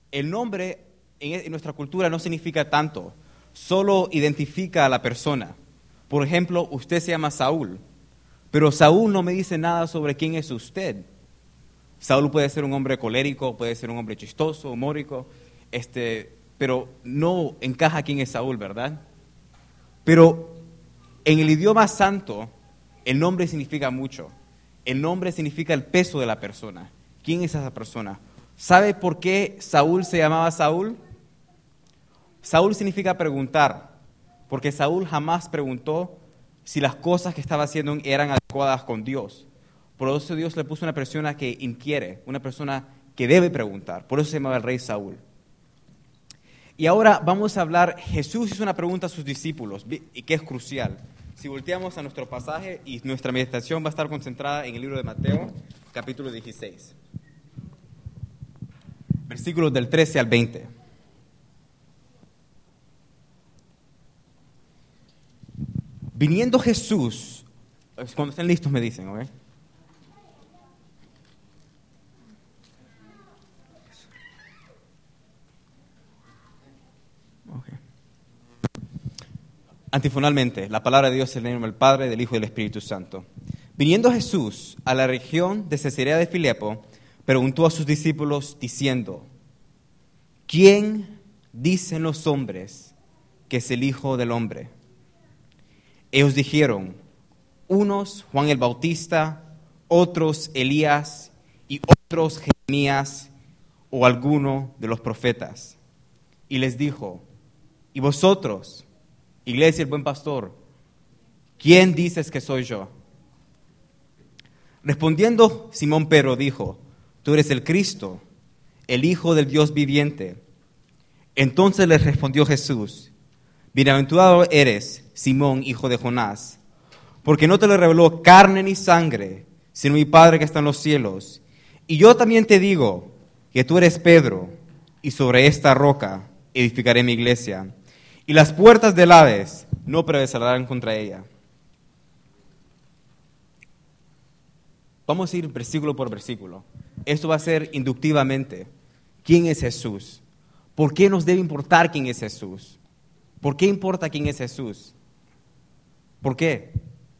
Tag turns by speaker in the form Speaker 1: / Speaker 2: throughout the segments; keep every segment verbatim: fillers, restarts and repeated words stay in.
Speaker 1: El nombre en, en nuestra cultura no significa tanto, solo identifica a la persona. Por ejemplo, usted se llama Saúl, pero Saúl no me dice nada sobre quién es usted. Saúl puede ser un hombre colérico, puede ser un hombre chistoso, humórico, este, pero no encaja quién es Saúl, ¿verdad? Pero en el idioma santo, el nombre significa mucho. El nombre significa el peso de la persona. ¿Quién es esa persona? ¿Sabe por qué Saúl se llamaba Saúl? Saúl significa preguntar, porque Saúl jamás preguntó si las cosas que estaba haciendo eran adecuadas con Dios. Por eso Dios le puso una persona que inquiere, una persona que debe preguntar. Por eso se llamaba el rey Saúl. Y ahora vamos a hablar, Jesús hizo una pregunta a sus discípulos, y que es crucial. Si volteamos a nuestro pasaje, y nuestra meditación va a estar concentrada en el libro de Mateo, capítulo dieciséis. Versículos del trece al veinte. Viniendo Jesús, cuando estén listos me dicen, ¿ok? Okay. Antifonalmente, la palabra de Dios en el nombre del Padre, del Hijo y del Espíritu Santo. Viniendo Jesús a la región de Cesarea de Filipo, preguntó a sus discípulos diciendo, ¿quién dicen los hombres que es el Hijo del Hombre? Ellos dijeron, unos Juan el Bautista, otros Elías y otros Jeremías o alguno de los profetas. Y les dijo, ¿y vosotros, Iglesia el Buen Pastor, quién dices que soy yo? Respondiendo Simón Pedro dijo, tú eres el Cristo, el Hijo del Dios viviente. Entonces les respondió Jesús, bienaventurado eres, Simón, hijo de Jonás, porque no te lo reveló carne ni sangre, sino mi Padre que está en los cielos. Y yo también te digo que tú eres Pedro, y sobre esta roca edificaré mi iglesia, y las puertas del Hades no prevalecerán contra ella. Vamos a ir versículo por versículo. Esto va a ser inductivamente. ¿Quién es Jesús? ¿Por qué nos debe importar quién es Jesús? ¿Por qué importa quién es Jesús? ¿Por qué?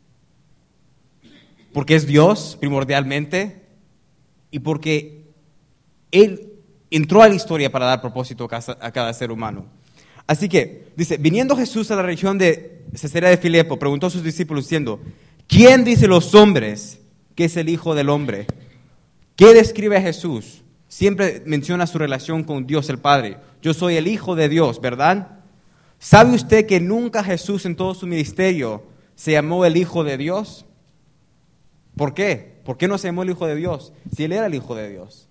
Speaker 1: Porque es Dios primordialmente y porque Él entró a la historia para dar propósito a cada ser humano. Así que, dice, viniendo Jesús a la región de Cesarea de Filipo, preguntó a sus discípulos diciendo, ¿quién dice los hombres que es el Hijo del Hombre? ¿Qué describe a Jesús? Siempre menciona su relación con Dios el Padre. Yo soy el Hijo de Dios, ¿verdad? ¿Sabe usted que nunca Jesús en todo su ministerio se llamó el Hijo de Dios? ¿Por qué? ¿Por qué no se llamó el Hijo de Dios si Él era el Hijo de Dios?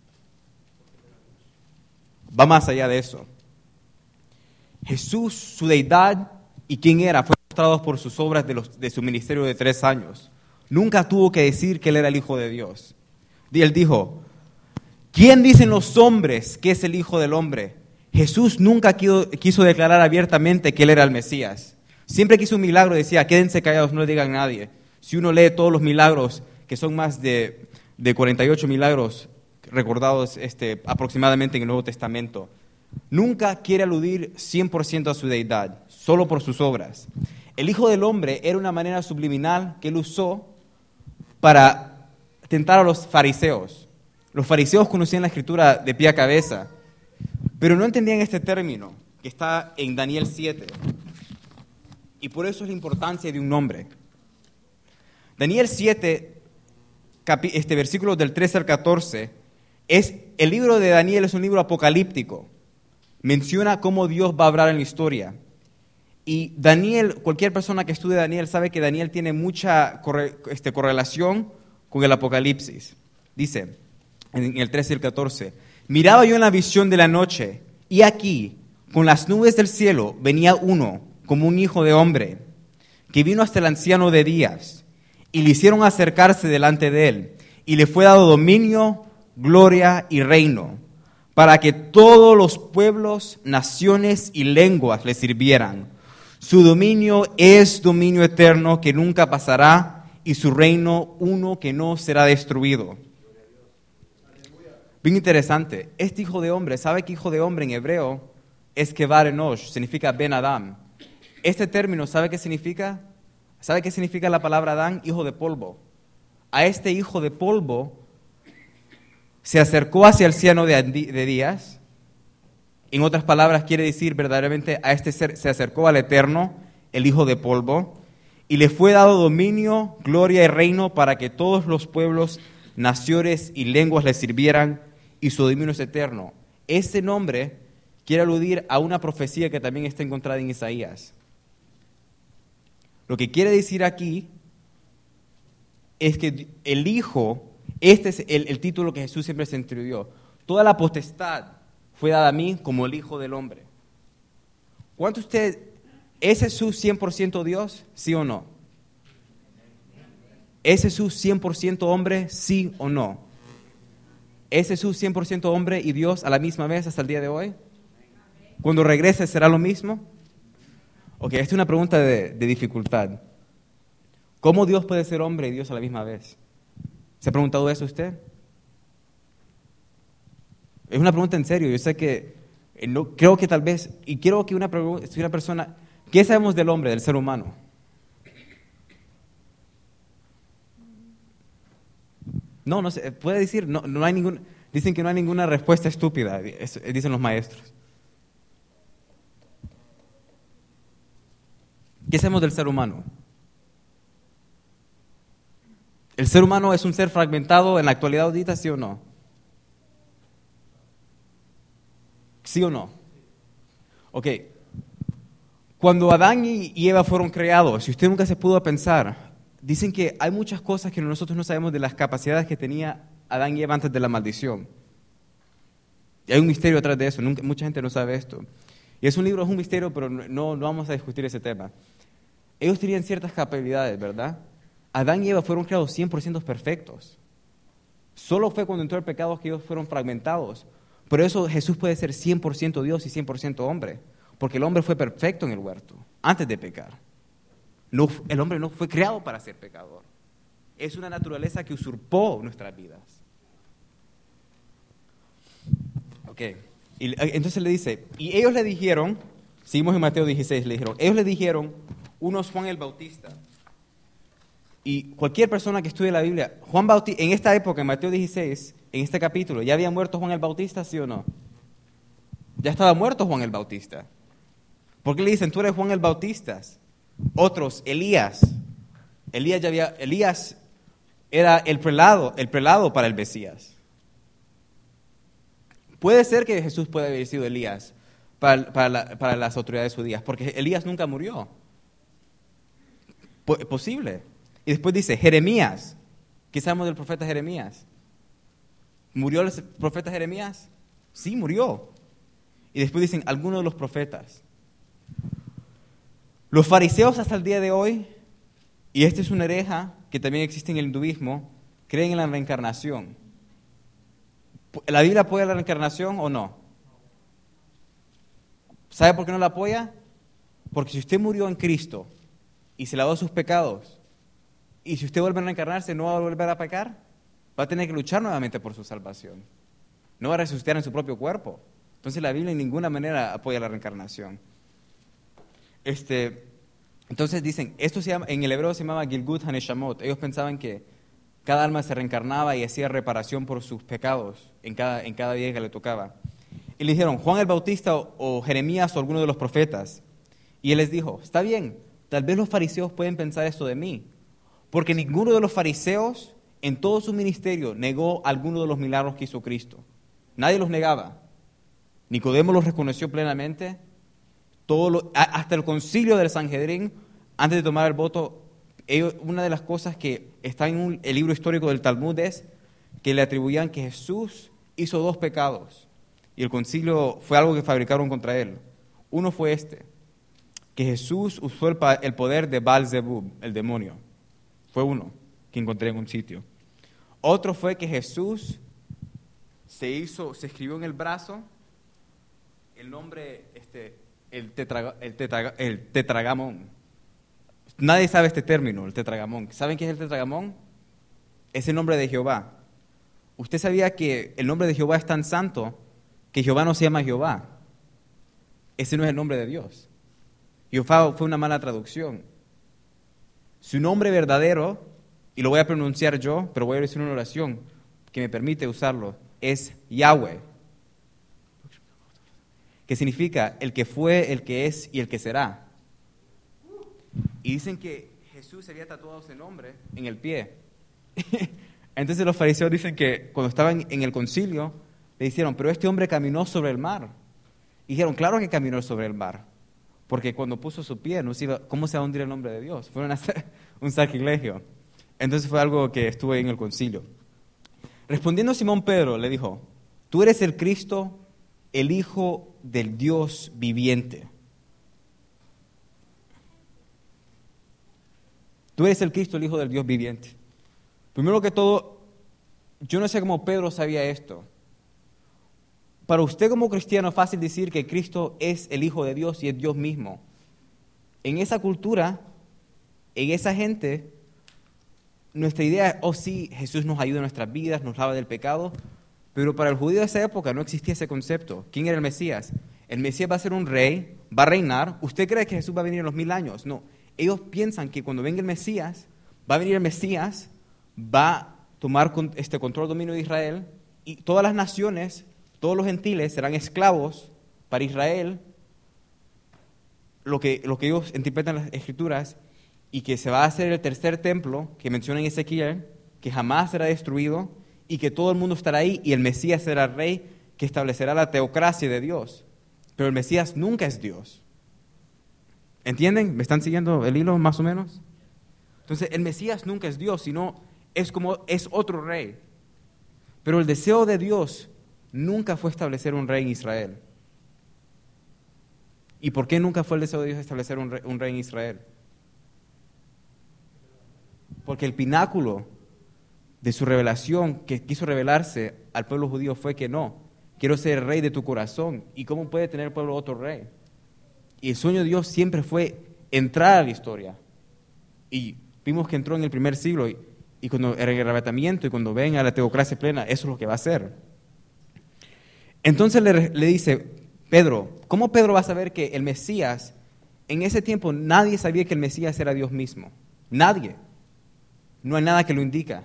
Speaker 1: Va más allá de eso. Jesús, su deidad y quién era, fue mostrado por sus obras de, los, de su ministerio de tres años. Nunca tuvo que decir que Él era el Hijo de Dios. Y Él dijo, ¿quién dicen los hombres que es el Hijo del Hombre? Jesús nunca quiso, quiso declarar abiertamente que Él era el Mesías. Siempre que hizo un milagro decía, quédense callados, no le digan a nadie. Si uno lee todos los milagros, que son más de, de cuarenta y ocho milagros recordados este, aproximadamente en el Nuevo Testamento, nunca quiere aludir cien por ciento a su deidad, solo por sus obras. El Hijo del Hombre era una manera subliminal que Él usó para tentar a los fariseos. Los fariseos conocían la Escritura de pie a cabeza, pero no entendían este término que está en Daniel siete. Y por eso es la importancia de un nombre. Daniel siete, capi, este versículo del trece al catorce, es, el libro de Daniel es un libro apocalíptico. Menciona cómo Dios va a hablar en la historia. Y Daniel, cualquier persona que estudie Daniel sabe que Daniel tiene mucha corre, este, correlación con el Apocalipsis. Dice en el trece y el catorce, miraba yo en la visión de la noche, y aquí, con las nubes del cielo, venía uno, como un hijo de hombre, que vino hasta el anciano de días, y le hicieron acercarse delante de él, y le fue dado dominio, gloria y reino, para que todos los pueblos, naciones y lenguas le sirvieran. Su dominio es dominio eterno que nunca pasará, y su reino uno que no será destruido. Bien interesante. Este hijo de hombre, ¿sabe que hijo de hombre en hebreo es Kevar Enosh? Significa Ben Adam. Este término, ¿sabe qué significa? ¿Sabe qué significa la palabra Adán? Hijo de polvo. A este hijo de polvo se acercó hacia el anciano de, de días. En otras palabras, quiere decir verdaderamente a este ser se acercó al Eterno, el hijo de polvo, y le fue dado dominio, gloria y reino para que todos los pueblos, naciones y lenguas le sirvieran, y su dominio es eterno. Este nombre quiere aludir a una profecía que también está encontrada en Isaías. Lo que quiere decir aquí es que el Hijo, este es el, el título que Jesús siempre se introdujo. Toda la potestad fue dada a mí como el Hijo del Hombre. ¿Cuánto usted, es Jesús cien por ciento Dios, sí o no? ¿Es Jesús cien por ciento hombre, sí o no? ¿Es Jesús cien por ciento hombre y Dios a la misma vez hasta el día de hoy? ¿Cuando regrese será lo mismo? Ok, esta es una pregunta de, de dificultad. ¿Cómo Dios puede ser hombre y Dios a la misma vez? ¿Se ha preguntado eso usted? Es una pregunta en serio. Yo sé que, eh, no, creo que tal vez, y quiero que una, una persona, ¿qué sabemos del hombre, del ser humano? No, no se puede decir, no, no hay ningún, dicen que no hay ninguna respuesta estúpida, eso, dicen los maestros. ¿Qué sabemos del ser humano? ¿El ser humano es un ser fragmentado en la actualidad ahorita, sí o no? ¿Sí o no? Ok. Cuando Adán y Eva fueron creados, si usted nunca se pudo pensar, dicen que hay muchas cosas que nosotros no sabemos de las capacidades que tenía Adán y Eva antes de la maldición. Y hay un misterio atrás de eso, nunca, mucha gente no sabe esto. Y es un libro, es un misterio, pero no, no vamos a discutir ese tema. Ellos tenían ciertas capacidades, ¿verdad? Adán y Eva fueron creados cien por ciento perfectos. Solo fue cuando entró el pecado que ellos fueron fragmentados. Por eso Jesús puede ser cien por ciento Dios y cien por ciento hombre. Porque el hombre fue perfecto en el huerto, antes de pecar. No, el hombre no fue creado para ser pecador. Es una naturaleza que usurpó nuestras vidas. Ok. Y, entonces le dice, y ellos le dijeron, seguimos en Mateo dieciséis, le dijeron, ellos le dijeron, uno es Juan el Bautista. Y cualquier persona que estudie la Biblia, Juan Bautista, en esta época, en Mateo dieciséis, en este capítulo, ¿ya había muerto Juan el Bautista, sí o no? Ya estaba muerto Juan el Bautista. ¿Por qué le dicen, tú eres Juan el Bautista? Otros, Elías. Elías ya había, Elías era el prelado, el prelado para el Mesías. Puede ser que Jesús pueda haber sido Elías para, para, la, para las autoridades judías, porque Elías nunca murió. Posible. Y después dice, Jeremías. ¿Qué sabemos del profeta Jeremías? ¿Murió el profeta Jeremías? Sí, murió. Y después dicen, algunos de los profetas. Los fariseos hasta el día de hoy, y esta es una hereja que también existe en el hinduismo, creen en la reencarnación. ¿La Biblia apoya la reencarnación o no? ¿Sabe por qué no la apoya? Porque si usted murió en Cristo y se lavó sus pecados, y si usted vuelve a reencarnarse, ¿no va a volver a pecar? Va a tener que luchar nuevamente por su salvación. No va a resucitar en su propio cuerpo. Entonces la Biblia en ninguna manera apoya la reencarnación. Este, entonces dicen, esto se llama, en el hebreo se llamaba Gilgut HaNeshamot. Ellos pensaban que cada alma se reencarnaba y hacía reparación por sus pecados en cada, en cada día que le tocaba. Y le dijeron, Juan el Bautista o, o Jeremías o alguno de los profetas. Y él les dijo, está bien, tal vez los fariseos pueden pensar esto de mí, porque ninguno de los fariseos en todo su ministerio negó alguno de los milagros que hizo Cristo. Nadie los negaba. Nicodemo los reconoció plenamente. Todo lo, hasta el concilio del Sanhedrín, antes de tomar el voto, ellos, una de las cosas que está en un, el libro histórico del Talmud es que le atribuían que Jesús hizo dos pecados. Y el concilio fue algo que fabricaron contra él. Uno fue este, que Jesús usó el, el poder de Baal-Zebub, el demonio. Fue uno que encontré en un sitio. Otro fue que Jesús se hizo, se escribió en el brazo el nombre, este, el, tetra, el, tetra, el tetragamón. Nadie sabe este término, el tetragamón. ¿Saben qué es el tetragamón? Es el nombre de Jehová. usted sabía que el nombre de Jehová es tan santo que Jehová no se llama Jehová. Ese no es el nombre de Dios. Jehová fue una mala traducción. Su nombre verdadero, y lo voy a pronunciar yo, pero voy a decir una oración que me permite usarlo, es Yahweh, que significa el que fue, el que es y el que será. Y dicen que Jesús se había tatuado ese nombre en el pie. Entonces los fariseos dicen que cuando estaban en el concilio, le dijeron, pero este hombre caminó sobre el mar. Y dijeron, claro que caminó sobre el mar, porque cuando puso su pie, no se iba, ¿cómo se va a hundir el nombre de Dios? Fue una, un sacrilegio. Entonces fue algo que estuvo en el concilio. Respondiendo Simón Pedro, le dijo, tú eres el Cristo, el Hijo del Dios viviente. Tú eres el Cristo, el Hijo del Dios viviente. Primero que todo, yo no sé cómo Pedro sabía esto. Para usted como cristiano es fácil decir que Cristo es el Hijo de Dios y es Dios mismo. En esa cultura, en esa gente, nuestra idea es, oh sí, Jesús nos ayuda en nuestras vidas, nos lava del pecado, pero para el judío de esa época no existía ese concepto. ¿Quién era el Mesías? El Mesías va a ser un rey, va a reinar. ¿Usted cree que Jesús va a venir en los mil años? No. Ellos piensan que cuando venga el Mesías, va a venir el Mesías, va a tomar este control, dominio de Israel, y todas las naciones, todos los gentiles serán esclavos para Israel, lo que, lo que ellos interpretan en las Escrituras, y que se va a hacer el tercer templo que menciona en Ezequiel, que jamás será destruido, y que todo el mundo estará ahí, y el Mesías será el rey que establecerá la teocracia de Dios. Pero el Mesías nunca es Dios. ¿Entienden? ¿Me están siguiendo el hilo más o menos? Entonces, el Mesías nunca es Dios, sino es como es otro rey. Pero el deseo de Dios nunca fue establecer un rey en Israel. ¿Y por qué nunca fue el deseo de Dios establecer un rey, un rey en Israel? Porque el pináculo de su revelación que quiso revelarse al pueblo judío fue que no, quiero ser el rey de tu corazón. ¿Y cómo puede tener el pueblo otro rey? Y el sueño de Dios siempre fue entrar a la historia. Y vimos que entró en el primer siglo y, y cuando era el arrebatamiento y cuando venga la teocracia plena, eso es lo que va a hacer. Entonces le, le dice, Pedro, ¿cómo Pedro va a saber que el Mesías, en ese tiempo nadie sabía que el Mesías era Dios mismo? Nadie. No hay nada que lo indica.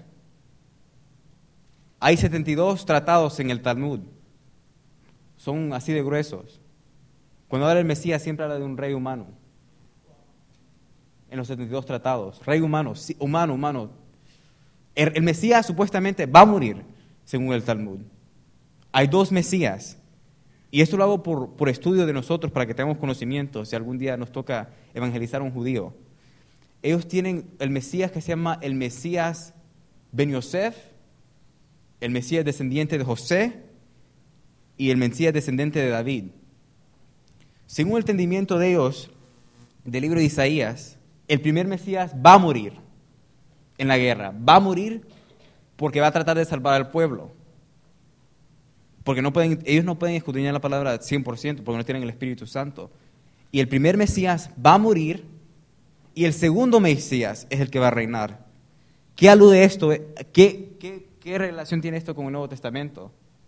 Speaker 1: Hay setenta y dos tratados en el Talmud. Son así de gruesos. Cuando habla del Mesías siempre habla de un rey humano. En los setenta y dos tratados. Rey humano, sí, humano, humano. El, el Mesías supuestamente va a morir, según el Talmud. Hay dos Mesías. Y esto lo hago por, por estudio de nosotros, para que tengamos conocimiento, si algún día nos toca evangelizar a un judío. Ellos tienen el Mesías que se llama el Mesías Ben Yosef, el Mesías descendiente de José y el Mesías descendiente de David. Según el entendimiento de ellos, del libro de Isaías, el primer Mesías va a morir en la guerra. Va a morir porque va a tratar de salvar al pueblo. Porque no pueden, ellos no pueden escudriñar la palabra cien por ciento porque no tienen el Espíritu Santo. Y el primer Mesías va a morir y el segundo Mesías es el que va a reinar. ¿Qué alude esto? ¿Qué, qué, qué relación tiene esto con el Nuevo Testamento?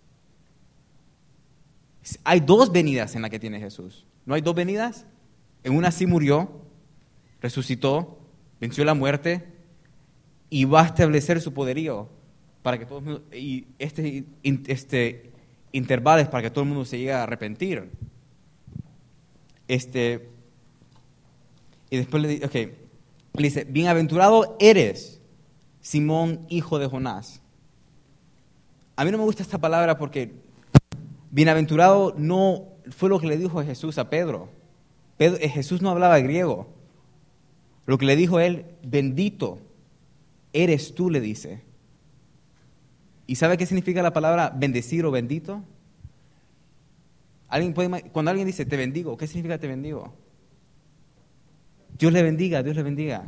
Speaker 1: Hay dos venidas en las que tiene Jesús. ¿No hay dos venidas? En una sí murió, resucitó, venció la muerte y va a establecer su poderío para que todo el mundo, y este, este intervalos para que todo el mundo se llegue a arrepentir. Este, y después le dice, okay, le dice, bienaventurado eres, Simón, hijo de Jonás. A mí no me gusta esta palabra porque bienaventurado no fue lo que le dijo Jesús a Pedro. Pedro Jesús no hablaba griego. Lo que le dijo él, bendito eres tú, le dice. ¿Y sabe qué significa la palabra bendecir o bendito? ¿Alguien puede, cuando alguien dice te bendigo, ¿qué significa te bendigo? Dios le bendiga, Dios le bendiga.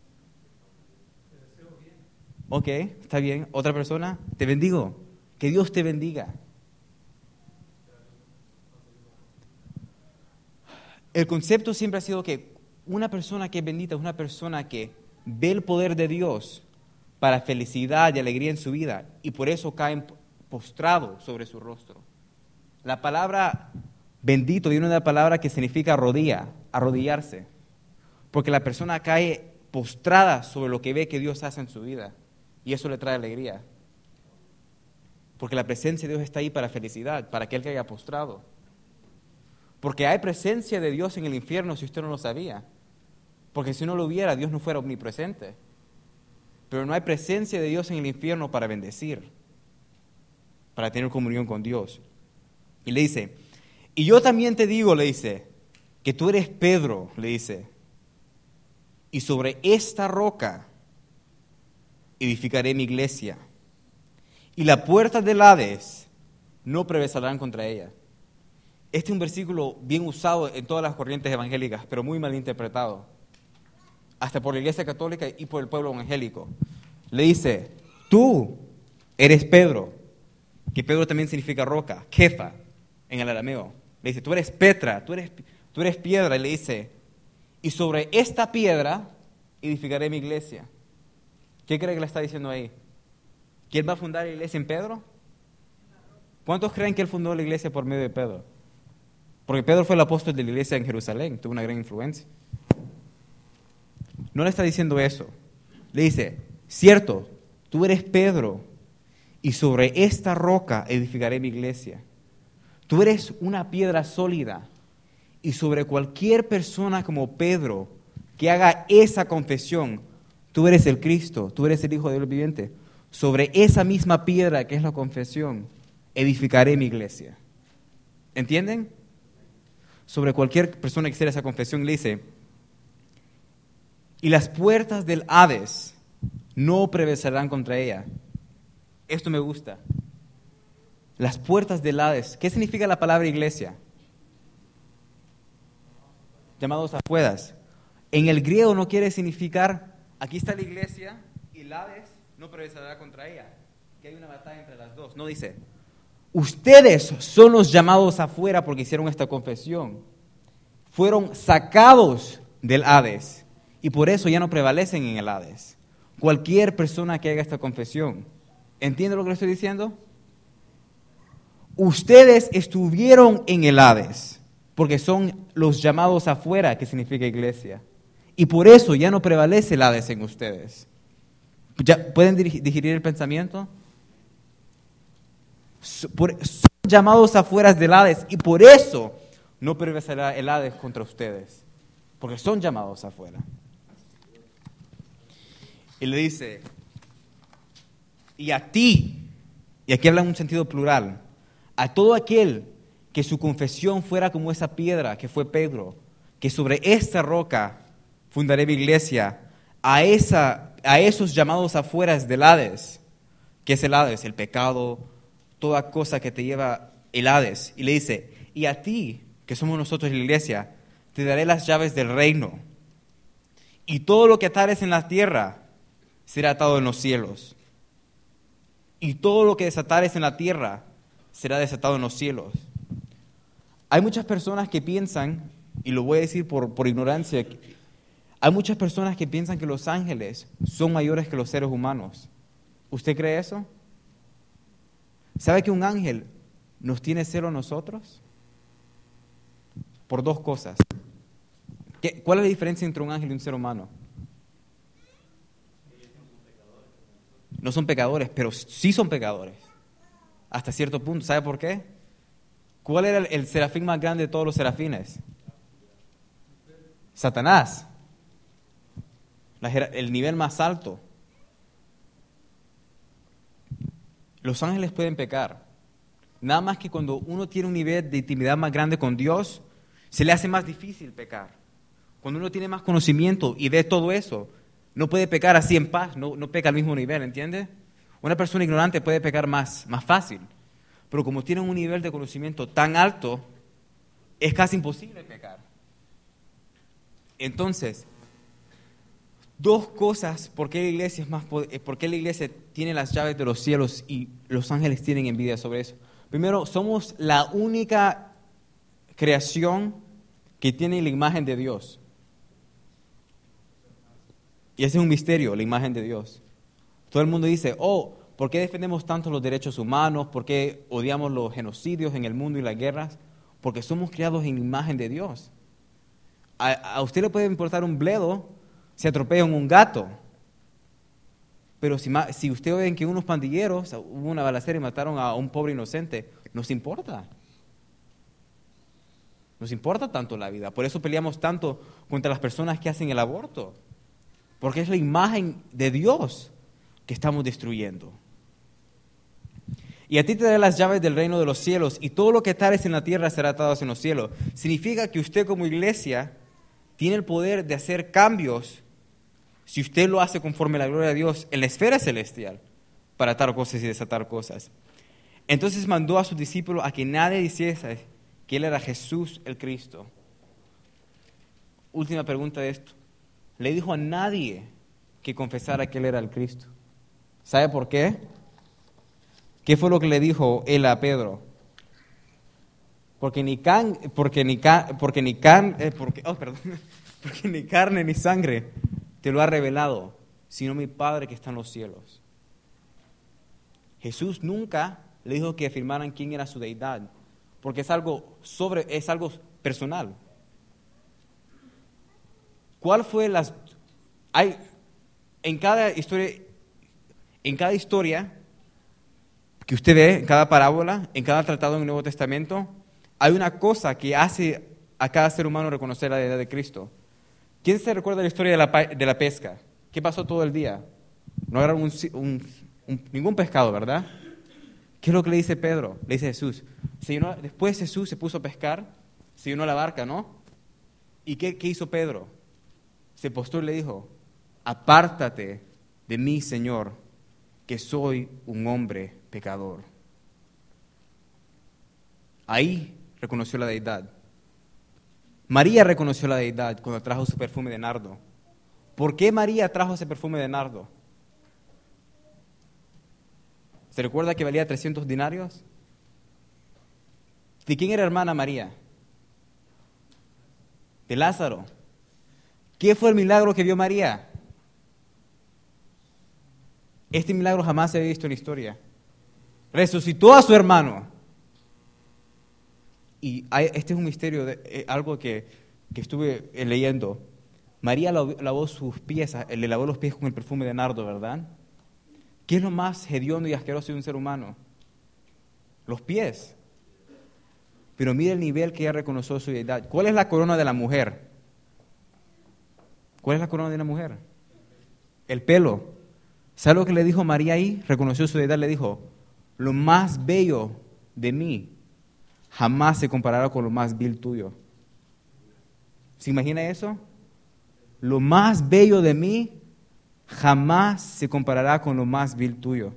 Speaker 1: Ok, está bien. ¿Otra persona? Te bendigo. Que Dios te bendiga. El concepto siempre ha sido que una persona que es bendita es una persona que ve el poder de Dios para felicidad y alegría en su vida, y por eso caen postrados sobre su rostro. La palabra bendito viene de una palabra que significa rodilla, arrodillarse, porque la persona cae postrada sobre lo que ve que Dios hace en su vida, y eso le trae alegría. Porque la presencia de Dios está ahí para felicidad, para aquel que haya postrado. Porque hay presencia de Dios en el infierno si usted no lo sabía. Porque si no lo hubiera, Dios no fuera omnipresente. Pero no hay presencia de Dios en el infierno para bendecir, para tener comunión con Dios. Y le dice, y yo también te digo, le dice, que tú eres Pedro, le dice, y sobre esta roca edificaré mi iglesia, y las puertas del Hades no prevalecerán contra ella. Este es un versículo bien usado en todas las corrientes evangélicas, pero muy mal interpretado, hasta por la Iglesia Católica y por el pueblo evangélico. Le dice, tú eres Pedro, que Pedro también significa roca, Kefa, en el arameo. Le dice, tú eres Petra, tú eres, tú eres piedra, y le dice, y sobre esta piedra edificaré mi iglesia. ¿Qué cree que le está diciendo ahí? ¿Quién va a fundar la iglesia en Pedro? ¿Cuántos creen que él fundó la iglesia por medio de Pedro? Porque Pedro fue el apóstol de la iglesia en Jerusalén, tuvo una gran influencia. No le está diciendo eso. Le dice, cierto, tú eres Pedro, y sobre esta roca edificaré mi iglesia. Tú eres una piedra sólida, y sobre cualquier persona como Pedro que haga esa confesión, tú eres el Cristo, tú eres el Hijo de Dios viviente, sobre esa misma piedra que es la confesión, edificaré mi iglesia. ¿Entienden? Sobre cualquier persona que hiciera esa confesión, le dice, y las puertas del Hades no prevalecerán contra ella. Esto me gusta. Las puertas del Hades. ¿Qué significa la palabra iglesia? Llamados afueras. En el griego no quiere significar, aquí está la iglesia y el Hades no prevalecerá contra ella, que hay una batalla entre las dos. No, dice, ustedes son los llamados afuera porque hicieron esta confesión. Fueron sacados del Hades y por eso ya no prevalecen en el Hades. Cualquier persona que haga esta confesión. ¿Entiende lo que le estoy diciendo? Ustedes estuvieron en el Hades porque son los llamados afuera, que significa iglesia. Y por eso ya no prevalece el Hades en ustedes. ¿Ya pueden digerir el pensamiento? Son llamados afuera del Hades y por eso no prevalecerá el Hades contra ustedes. Porque son llamados afuera. Y le dice, y a ti, y aquí habla en un sentido plural, a todo aquel que su confesión fuera como esa piedra que fue Pedro, que sobre esta roca fundaré mi iglesia, a, esa, a esos llamados afuera del Hades, que es el Hades, el pecado, toda cosa que te lleva el Hades. Y le dice, y a ti, que somos nosotros la iglesia, te daré las llaves del reino. Y todo lo que atares en la tierra será atado en los cielos. Y todo lo que desatares en la tierra será desatado en los cielos. Hay muchas personas que piensan, y lo voy a decir por, por ignorancia, hay muchas personas que piensan que los ángeles son mayores que los seres humanos. ¿Usted cree eso? ¿Sabe que un ángel nos tiene celo a nosotros? Por dos cosas. ¿Qué, ¿Cuál es la diferencia entre un ángel y un ser humano? No son pecadores, pero sí son pecadores. Hasta cierto punto. ¿Sabe por qué? ¿Cuál era el, el serafín más grande de todos los serafines? Satanás. La, el nivel más alto. Los ángeles pueden pecar. Nada más que cuando uno tiene un nivel de intimidad más grande con Dios, se le hace más difícil pecar. Cuando uno tiene más conocimiento y ve todo eso, no puede pecar así en paz, no, no peca al mismo nivel, ¿entiende? Una persona ignorante puede pecar más, más fácil, pero como tienen un nivel de conocimiento tan alto, es casi imposible pecar. Entonces, dos cosas por qué la iglesia es más, por qué la iglesia tiene las llaves de los cielos y los ángeles tienen envidia sobre eso. Primero, somos la única creación que tiene la imagen de Dios. Y ese es un misterio, la imagen de Dios. Todo el mundo dice, oh, ¿por qué defendemos tanto los derechos humanos? ¿Por qué odiamos los genocidios en el mundo y las guerras? Porque somos creados en imagen de Dios. A, a usted le puede importar un bledo si atropellan un gato. Pero si, si usted ve que unos pandilleros, hubo una balacera y mataron a un pobre inocente, nos importa. Nos importa tanto la vida. Por eso peleamos tanto contra las personas que hacen el aborto. Porque es la imagen de Dios que estamos destruyendo. Y a ti te daré las llaves del reino de los cielos, y todo lo que atares en la tierra será atado en los cielos. Significa que usted como iglesia tiene el poder de hacer cambios si usted lo hace conforme a la gloria de Dios en la esfera celestial, para atar cosas y desatar cosas. Entonces mandó a sus discípulos a que nadie dijese que Él era Jesús el Cristo. Última pregunta de esto. Le dijo a nadie que confesara que Él era el Cristo. ¿Sabe por qué? ¿Qué fue lo que le dijo Él a Pedro? Porque ni, can, porque ni, can, porque ni, can, eh, porque, oh, perdón, porque ni carne ni sangre te lo ha revelado, sino mi Padre que está en los cielos. Jesús nunca le dijo que afirmaran quién era su deidad, porque es algo sobre, es algo personal. ¿Cuál fue las? Hay en cada historia, en cada historia que usted ve, en cada parábola, en cada tratado en el Nuevo Testamento, hay una cosa que hace a cada ser humano reconocer la deidad de Cristo. ¿Quién se recuerda la historia de la, de la pesca? ¿Qué pasó todo el día? No agarraron un, un, un, ningún pescado, ¿verdad? ¿Qué es lo que le dice Pedro? Le dice Jesús. Se llenó, después Jesús se puso a pescar, se llenó la barca, ¿no? ¿Y qué, qué hizo Pedro? Se postró y le dijo, apártate de mí, Señor, que soy un hombre pecador. Ahí reconoció la deidad. María reconoció la deidad cuando trajo su perfume de nardo. ¿Por qué María trajo ese perfume de nardo? ¿Se recuerda que valía trescientos dinarios? ¿De quién era hermana María? De Lázaro. ¿Qué fue el milagro que vio María? Este milagro jamás se había visto en la historia. Resucitó a su hermano. Y hay, este es un misterio, de, eh, algo que, que estuve eh, leyendo. María lavó, lavó sus pies, le lavó los pies con el perfume de nardo, ¿verdad? ¿Qué es lo más hediondo y asqueroso de un ser humano? Los pies. Pero mire el nivel que ella reconoció su deidad. ¿Cuál es la corona de la mujer? ¿Cuál es la corona de una mujer? El pelo. ¿Sabe lo que le dijo María ahí? Reconoció su deidad, le dijo, lo más bello de mí jamás se comparará con lo más vil tuyo. ¿Se imagina eso? Lo más bello de mí jamás se comparará con lo más vil tuyo.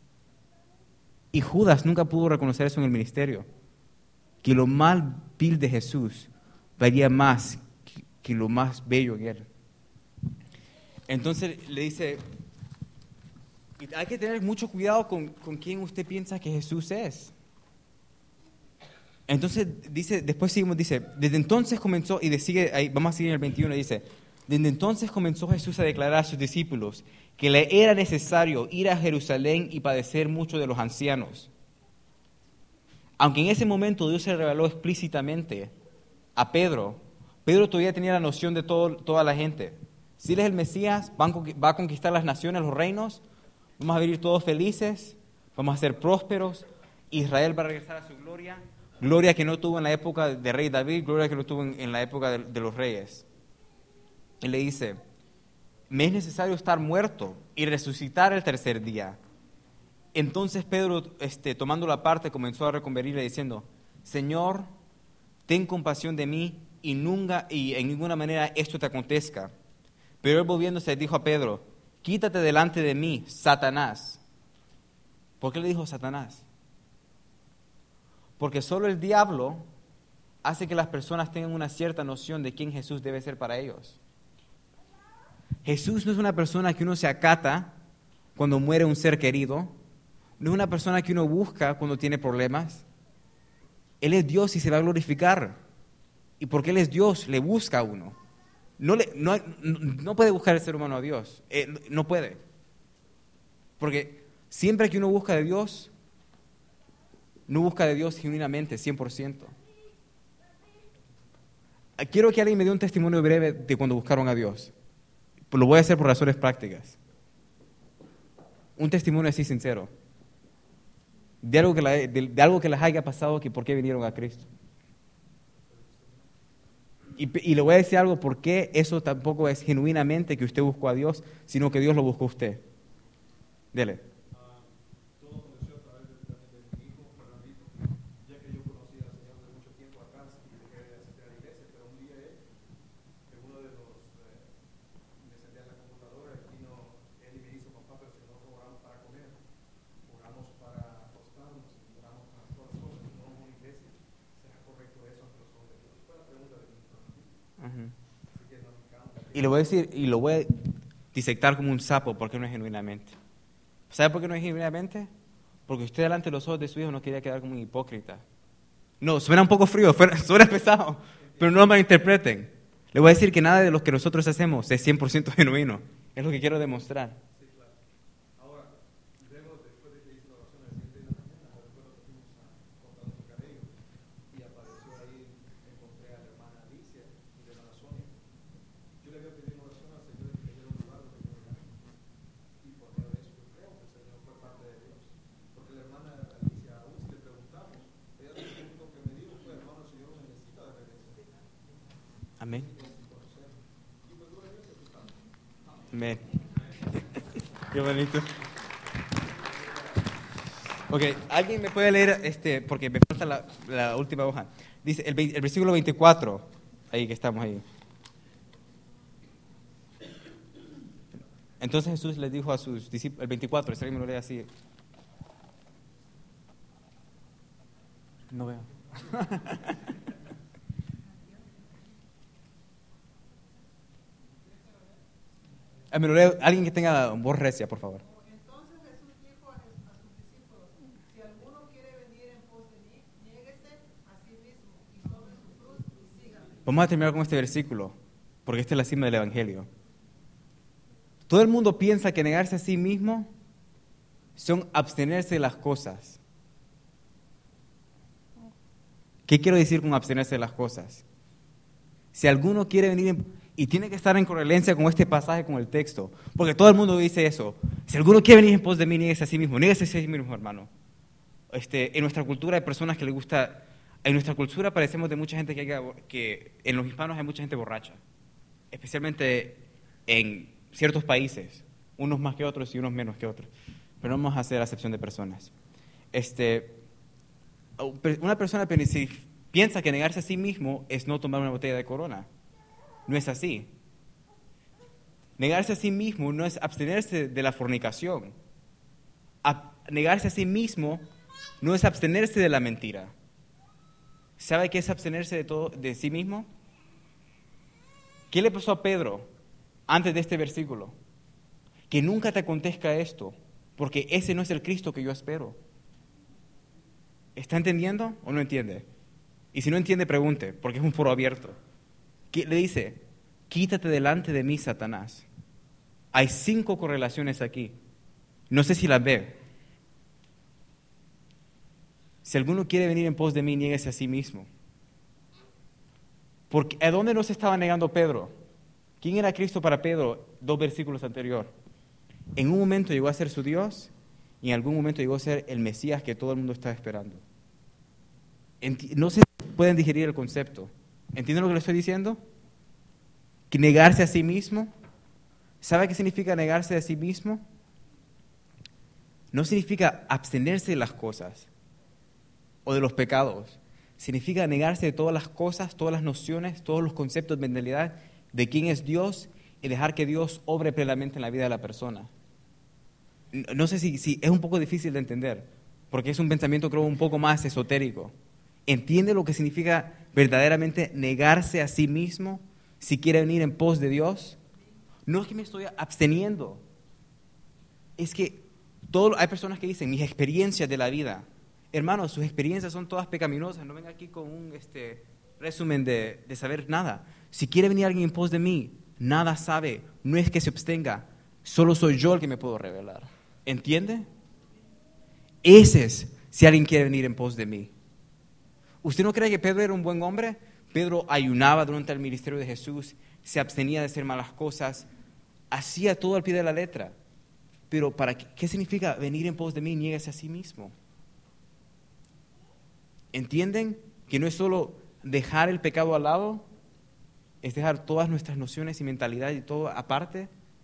Speaker 1: Y Judas nunca pudo reconocer eso en el ministerio, que lo más vil de Jesús valía más que, que lo más bello en él. Entonces le dice, hay que tener mucho cuidado con, con quién usted piensa que Jesús es. Entonces dice, después seguimos, dice, desde entonces comenzó, y de, sigue, ahí, vamos a seguir en el veintiuno, dice, desde entonces comenzó Jesús a declarar a sus discípulos que le era necesario ir a Jerusalén y padecer mucho de los ancianos. Aunque en ese momento Dios se reveló explícitamente a Pedro, Pedro todavía tenía la noción de todo, toda la gente. Si él es el Mesías, va a conquistar las naciones, los reinos, vamos a vivir todos felices, vamos a ser prósperos, Israel va a regresar a su gloria, gloria que no tuvo en la época de rey David, gloria que no tuvo en, en la época de, de los reyes. Él le dice, me es necesario estar muerto y resucitar el tercer día. Entonces Pedro, este, tomando la parte, comenzó a reconvenirle diciendo, Señor, ten compasión de mí y, nunca, y en ninguna manera esto te acontezca. Pero él volviéndose dijo a Pedro, quítate delante de mí, Satanás. ¿Por qué le dijo Satanás? Porque solo el diablo hace que las personas tengan una cierta noción de quién Jesús debe ser para ellos. Jesús no es una persona que uno se acata cuando muere un ser querido, no es una persona que uno busca cuando tiene problemas. Él es Dios y se va a glorificar. Y porque Él es Dios, le busca a uno. No, le, no, no puede buscar el ser humano a Dios, eh, no puede. Porque siempre que uno busca de Dios, no busca de Dios genuinamente, cien por ciento. Quiero que alguien me dé un testimonio breve de cuando buscaron a Dios. Lo voy a hacer por razones prácticas. Un testimonio así sincero. De algo que, la, de, de algo que les haya pasado, que por qué vinieron a Cristo. Y, y le voy a decir algo, por qué eso tampoco es genuinamente que usted buscó a Dios, sino que Dios lo buscó a usted. Dele. Y lo voy a decir, y lo voy a disectar como un sapo, porque no es genuinamente. ¿Sabe por qué no es genuinamente? Porque usted delante de los ojos de su hijo no quería quedar como un hipócrita. No, suena un poco frío, suena pesado, pero no lo malinterpreten. Le voy a decir que nada de lo que nosotros hacemos es cien por ciento genuino. Es lo que quiero demostrar. Amén. Amén. Qué bonito. Ok, ¿alguien me puede leer, este, porque me falta la, la última hoja? Dice el, el versículo veinticuatro, ahí que estamos ahí. Entonces Jesús les dijo a sus discípulos, el veinticuatro, si alguien me lo lee así. No veo. Me lo leo, alguien que tenga voz recia, por favor.
Speaker 2: Entonces Jesús dijo a sus discípulos: si alguno quiere venir en pos de mí, niéguese a sí mismo y tome su cruz y sígame.
Speaker 1: Vamos a terminar con este versículo, porque esta es la cima del Evangelio. Todo el mundo piensa que negarse a sí mismo son abstenerse de las cosas. ¿Qué quiero decir con abstenerse de las cosas? Si alguno quiere venir en... Y tiene que estar en correlencia con este pasaje, con el texto. Porque todo el mundo dice eso. Si alguno quiere venir en pos de mí, niéguese a sí mismo. Niéguese a sí mismo, hermano. Este, en nuestra cultura hay personas que les gusta... En nuestra cultura parecemos de mucha gente que, hay, que... En los hispanos hay mucha gente borracha. Especialmente en ciertos países. Unos más que otros y unos menos que otros. Pero no vamos a hacer acepción de personas. Este, una persona piensa que negarse a sí mismo es no tomar una botella de Corona. No es así. Negarse a sí mismo no es abstenerse de la fornicación. A, negarse a sí mismo no es abstenerse de la mentira. ¿Sabe qué es abstenerse de todo, de sí mismo? ¿Qué le pasó a Pedro antes de este versículo? Que nunca te acontezca esto, porque ese no es el Cristo que yo espero. ¿Está entendiendo o no entiende? Y si no entiende, pregunte, porque es un foro abierto. ¿Qué le dice? Quítate delante de mí, Satanás. Hay cinco correlaciones aquí. No sé si las ve. Si alguno quiere venir en pos de mí, niéguese a sí mismo. Porque, ¿a dónde nos estaba negando Pedro? ¿Quién era Cristo para Pedro? Dos versículos anteriores. En un momento llegó a ser su Dios y en algún momento llegó a ser el Mesías que todo el mundo estaba esperando. No sé si pueden digerir el concepto. ¿Entienden lo que le estoy diciendo? Que negarse a sí mismo. ¿Sabe qué significa negarse a sí mismo? No significa abstenerse de las cosas o de los pecados. Significa negarse de todas las cosas, todas las nociones, todos los conceptos de mentalidad de quién es Dios y dejar que Dios obre plenamente en la vida de la persona. No sé si, si es un poco difícil de entender, porque es un pensamiento creo un poco más esotérico. ¿Entiende lo que significa verdaderamente negarse a sí mismo si quiere venir en pos de Dios? No es que me estoy absteniendo, es que todo, hay personas que dicen mis experiencias de la vida. Hermanos, sus experiencias son todas pecaminosas. No venga aquí con un este, resumen de, de saber nada. Si quiere venir alguien en pos de mí, nada sabe. No es que se abstenga, solo soy yo el que me puedo revelar. ¿Entiende? Ese es si alguien quiere venir en pos de mí. ¿Usted no cree que Pedro era un buen hombre? Pedro ayunaba durante el ministerio de Jesús, se abstenía de hacer malas cosas, hacía todo al pie de la letra. Pero ¿para qué, qué significa venir en pos de mí? Niéguese a sí mismo. ¿Entienden? Que no es solo dejar el pecado al lado, es dejar todas nuestras nociones y mentalidad y todo aparte.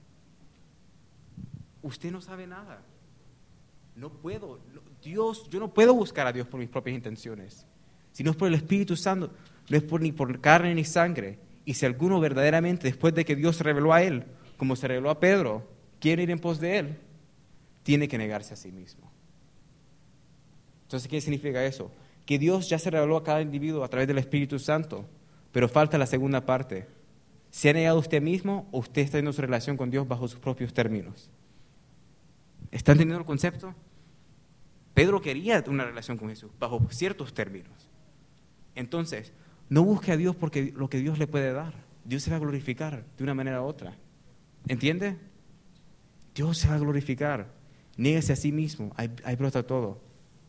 Speaker 1: Usted no sabe nada. No puedo, Dios, yo no puedo buscar a Dios por mis propias intenciones. Si no es por el Espíritu Santo, no es por, ni por carne ni sangre. Y si alguno verdaderamente, después de que Dios se reveló a él, como se reveló a Pedro, quiere ir en pos de él, tiene que negarse a sí mismo. Entonces, ¿qué significa eso? Que Dios ya se reveló a cada individuo a través del Espíritu Santo, pero falta la segunda parte. ¿Se ha negado usted mismo o usted está teniendo su relación con Dios bajo sus propios términos? ¿Están entendiendo el concepto? Pedro quería una relación con Jesús bajo ciertos términos. Entonces, no busque a Dios porque lo que Dios le puede dar. Dios se va a glorificar de una manera u otra. ¿Entiende? Dios se va a glorificar. Niéguese a sí mismo. Ahí, ahí brota todo.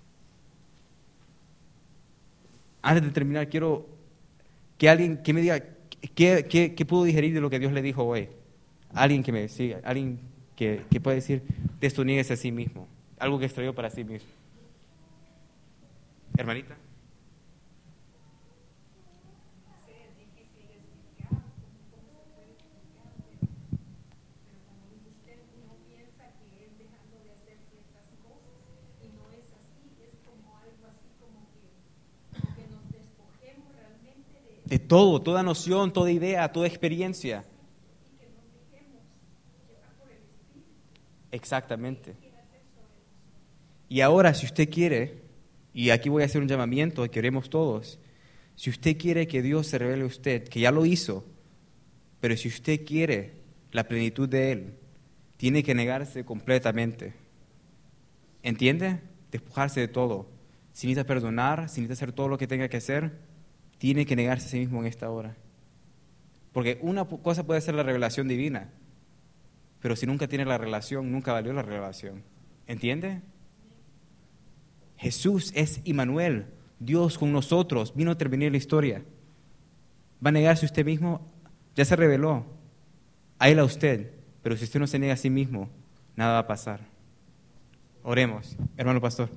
Speaker 1: Antes de terminar, quiero que alguien que me diga qué, qué, qué puedo digerir de lo que Dios le dijo hoy. Alguien que me siga, alguien que, que pueda decir, de esto niéguese a sí mismo. Algo que extrayó para sí mismo. Hermanita. De todo, toda noción, toda idea, toda experiencia. Exactamente. Y ahora, si usted quiere, y aquí voy a hacer un llamamiento, que oremos todos, si usted quiere que Dios se revele a usted, que ya lo hizo, pero si usted quiere la plenitud de Él, tiene que negarse completamente. ¿Entiende? Despojarse de todo. Si necesita perdonar, si necesita hacer todo lo que tenga que hacer, tiene que negarse a sí mismo en esta hora. Porque una cosa puede ser la revelación divina, pero si nunca tiene la relación, nunca valió la revelación. ¿Entiende? Jesús es Immanuel, Dios con nosotros, vino a terminar la historia. ¿Va a negarse usted mismo? Ya se reveló a Él, a usted, pero si usted no se niega a sí mismo, nada va a pasar. Oremos, hermano pastor.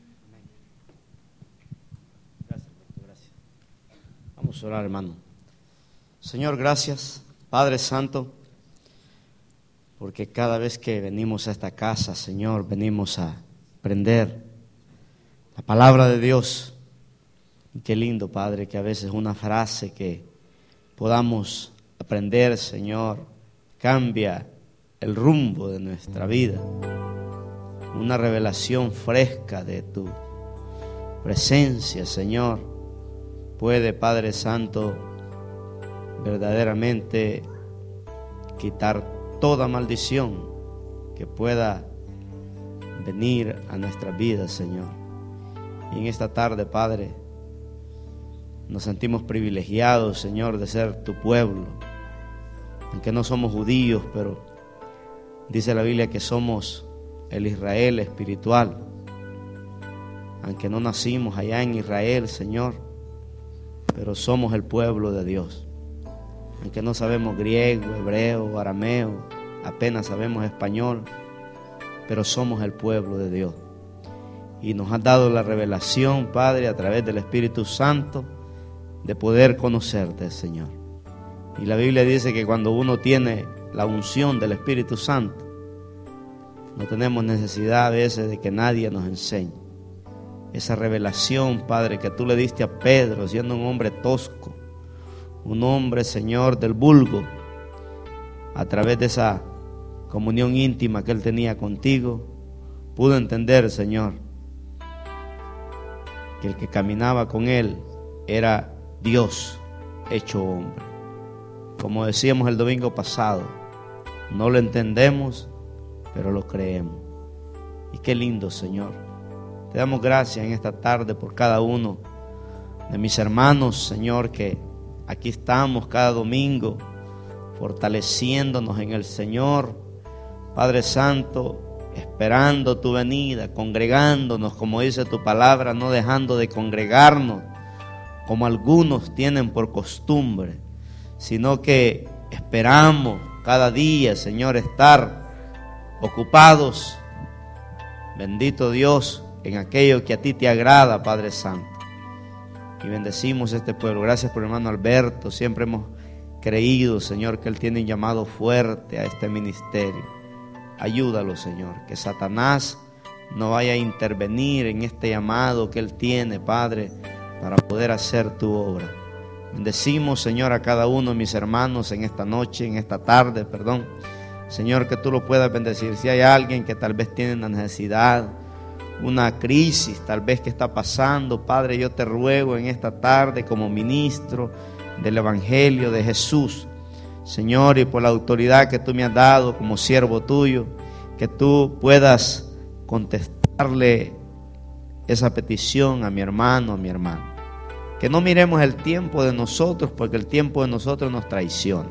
Speaker 3: Vamos a orar, hermano. Señor, gracias, Padre Santo, porque cada vez que venimos a esta casa, Señor, venimos a aprender la palabra de Dios. Y qué lindo, Padre, que a veces una frase que podamos aprender, Señor, cambia el rumbo de nuestra vida. Una revelación fresca de tu presencia, Señor, puede, Padre Santo, verdaderamente quitar toda maldición que pueda venir a nuestra vida, Señor. Y en esta tarde, Padre, nos sentimos privilegiados, Señor, de ser tu pueblo. Aunque no somos judíos, pero dice la Biblia que somos el Israel espiritual. Aunque no nacimos allá en Israel, Señor, pero somos el pueblo de Dios. Aunque no sabemos griego, hebreo, arameo, apenas sabemos español, pero somos el pueblo de Dios. Y nos has dado la revelación, Padre, a través del Espíritu Santo, de poder conocerte, Señor. Y la Biblia dice que cuando uno tiene la unción del Espíritu Santo, no tenemos necesidad a veces de que nadie nos enseñe. Esa revelación, Padre, que tú le diste a Pedro, siendo un hombre tosco, un hombre, Señor, del vulgo, a través de esa comunión íntima que él tenía contigo, pudo entender, Señor, que el que caminaba con él era Dios hecho hombre. Como decíamos el domingo pasado, no lo entendemos, pero lo creemos. Y qué lindo, Señor. Te damos gracias en esta tarde por cada uno de mis hermanos, Señor, que aquí estamos cada domingo fortaleciéndonos en el Señor. Padre Santo, esperando tu venida, congregándonos, como dice tu palabra, no dejando de congregarnos, como algunos tienen por costumbre, sino que esperamos cada día, Señor, estar ocupados, bendito Dios, en aquello que a ti te agrada, Padre Santo. Y bendecimos este pueblo. Gracias por el hermano Alberto. Siempre hemos creído, Señor, que él tiene un llamado fuerte a este ministerio. Ayúdalo, Señor, que Satanás no vaya a intervenir en este llamado que él tiene, Padre, para poder hacer tu obra. Bendecimos, Señor, a cada uno de mis hermanos en esta noche, en esta tarde, perdón. Señor, que tú lo puedas bendecir. Si hay alguien que tal vez tiene una necesidad, una crisis tal vez que está pasando, Padre, yo te ruego en esta tarde como ministro del Evangelio de Jesús, Señor, y por la autoridad que tú me has dado como siervo tuyo, que tú puedas contestarle esa petición a mi hermano, a mi hermana. Que no miremos el tiempo de nosotros, porque el tiempo de nosotros nos traiciona.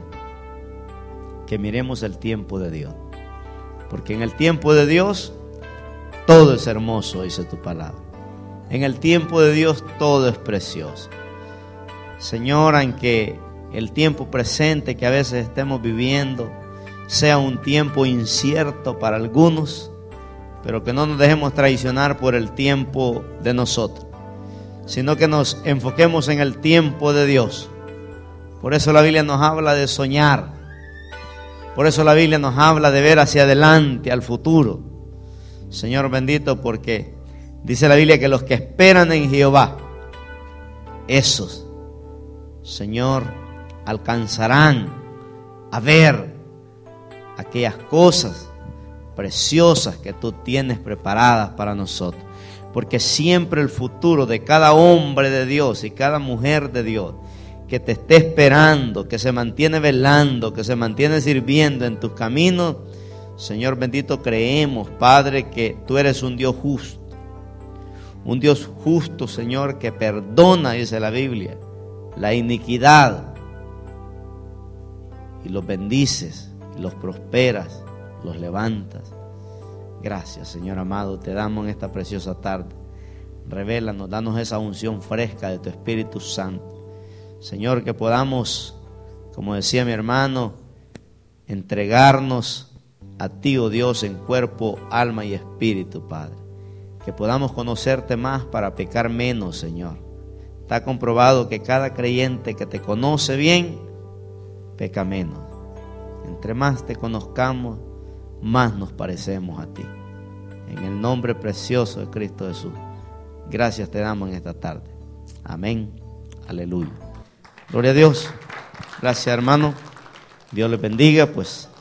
Speaker 3: Que miremos el tiempo de Dios, porque en el tiempo de Dios todo es hermoso, dice tu palabra. En el tiempo de Dios todo es precioso. Señor, aunque el tiempo presente que a veces estemos viviendo sea un tiempo incierto para algunos, pero que no nos dejemos traicionar por el tiempo de nosotros, sino que nos enfoquemos en el tiempo de Dios. Por eso la Biblia nos habla de soñar. Por eso la Biblia nos habla de ver hacia adelante, al futuro. Señor bendito, porque dice la Biblia que los que esperan en Jehová, esos, Señor, alcanzarán a ver aquellas cosas preciosas que tú tienes preparadas para nosotros. Porque siempre el futuro de cada hombre de Dios y cada mujer de Dios que te esté esperando, que se mantiene velando, que se mantiene sirviendo en tus caminos, Señor bendito, creemos, Padre, que tú eres un Dios justo. Un Dios justo, Señor, que perdona, dice la Biblia, la iniquidad. Y los bendices, y los prosperas, los levantas. Gracias, Señor amado, te damos en esta preciosa tarde. Revélanos, danos esa unción fresca de tu Espíritu Santo. Señor, que podamos, como decía mi hermano, entregarnos a ti, oh Dios, en cuerpo, alma y espíritu, Padre. Que podamos conocerte más para pecar menos, Señor. Está comprobado que cada creyente que te conoce bien, peca menos. Entre más te conozcamos, más nos parecemos a ti. En el nombre precioso de Cristo Jesús, gracias te damos en esta tarde. Amén. Aleluya. Gloria a Dios. Gracias, hermano. Dios les bendiga, pues.